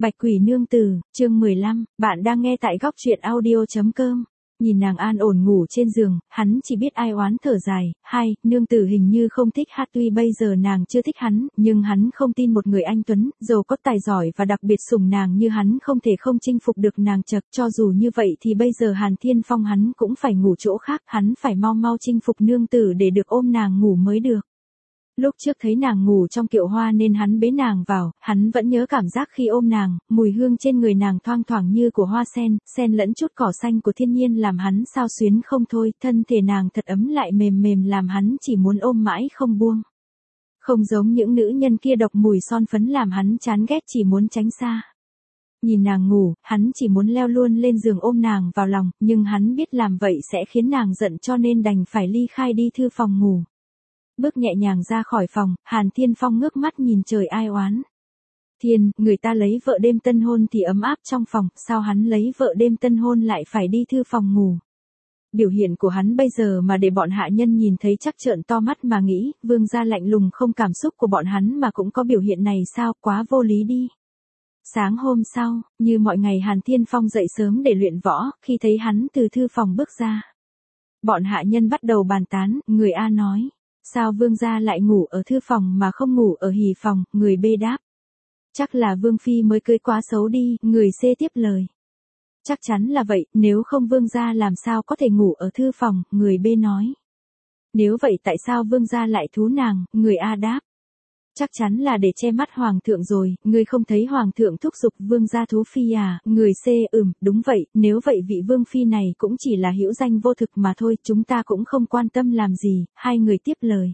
Bạch Quỷ Nương Tử, chương 15, bạn đang nghe tại góc truyện audio.com. Nhìn nàng an ổn ngủ trên giường, hắn chỉ biết ai oán thở dài. Nương tử hình như không thích hát, tuy bây giờ nàng chưa thích hắn, nhưng hắn không tin một người anh tuấn, giàu có tài giỏi và đặc biệt sủng nàng như hắn không thể không chinh phục được nàng. Cho dù như vậy thì bây giờ Hàn Thiên Phong hắn cũng phải ngủ chỗ khác, hắn phải mau mau chinh phục nương tử để được ôm nàng ngủ mới được. Lúc trước thấy nàng ngủ trong kiệu hoa nên hắn bế nàng vào, hắn vẫn nhớ cảm giác khi ôm nàng, mùi hương trên người nàng thoang thoảng như của hoa sen, xen lẫn chút cỏ xanh của thiên nhiên làm hắn xao xuyến không thôi, thân thể nàng thật ấm lại mềm mềm làm hắn chỉ muốn ôm mãi không buông. Không giống những nữ nhân kia độc mùi son phấn làm hắn chán ghét chỉ muốn tránh xa. Nhìn nàng ngủ, hắn chỉ muốn leo luôn lên giường ôm nàng vào lòng, nhưng hắn biết làm vậy sẽ khiến nàng giận cho nên đành phải ly khai đi thư phòng ngủ. Bước nhẹ nhàng ra khỏi phòng, Hàn Thiên Phong ngước mắt nhìn trời ai oán. Thiên, người ta lấy vợ đêm tân hôn thì ấm áp trong phòng, sao hắn lấy vợ đêm tân hôn lại phải đi thư phòng ngủ. Biểu hiện của hắn bây giờ mà để bọn hạ nhân nhìn thấy chắc trợn to mắt mà nghĩ, vương gia lạnh lùng không cảm xúc của bọn hắn mà cũng có biểu hiện này sao, quá vô lý đi. Sáng hôm sau, như mọi ngày Hàn Thiên Phong dậy sớm để luyện võ, khi thấy hắn từ thư phòng bước ra. Bọn hạ nhân bắt đầu bàn tán, người A nói. Sao vương gia lại ngủ ở thư phòng mà không ngủ ở hỉ phòng, người B đáp. Chắc là vương phi mới cưới quá xấu đi, người C tiếp lời. Chắc chắn là vậy, nếu không vương gia làm sao có thể ngủ ở thư phòng, người B nói. Nếu vậy tại sao vương gia lại thú nàng, người A đáp. Chắc chắn là để che mắt hoàng thượng rồi, ngươi không thấy hoàng thượng thúc giục vương gia thú phi à, người C đúng vậy, nếu vậy vị vương phi này cũng chỉ là hữu danh vô thực mà thôi, chúng ta cũng không quan tâm làm gì, hai người tiếp lời.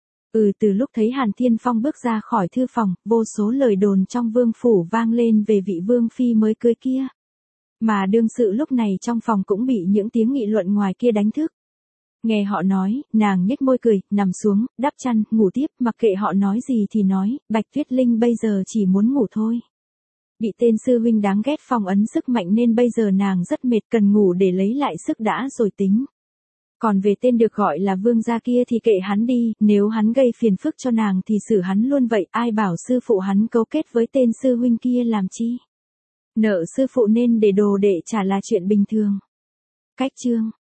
Từ lúc thấy Hàn Thiên Phong bước ra khỏi thư phòng, vô số lời đồn trong vương phủ vang lên về vị vương phi mới cưới kia. Mà đương sự lúc này trong phòng cũng bị những tiếng nghị luận ngoài kia đánh thức. Nghe họ nói, nàng nhếch môi cười, nằm xuống, đắp chăn, ngủ tiếp, mặc kệ họ nói gì thì nói, Bạch Tuyết Linh bây giờ chỉ muốn ngủ thôi. Bị tên sư huynh đáng ghét phong ấn sức mạnh nên bây giờ nàng rất mệt, cần ngủ để lấy lại sức đã rồi tính. Còn về tên được gọi là vương gia kia thì kệ hắn đi, nếu hắn gây phiền phức cho nàng thì xử hắn luôn vậy, ai bảo sư phụ hắn cấu kết với tên sư huynh kia làm chi. Nợ sư phụ nên để đồ đệ trả là chuyện bình thường. Cách chương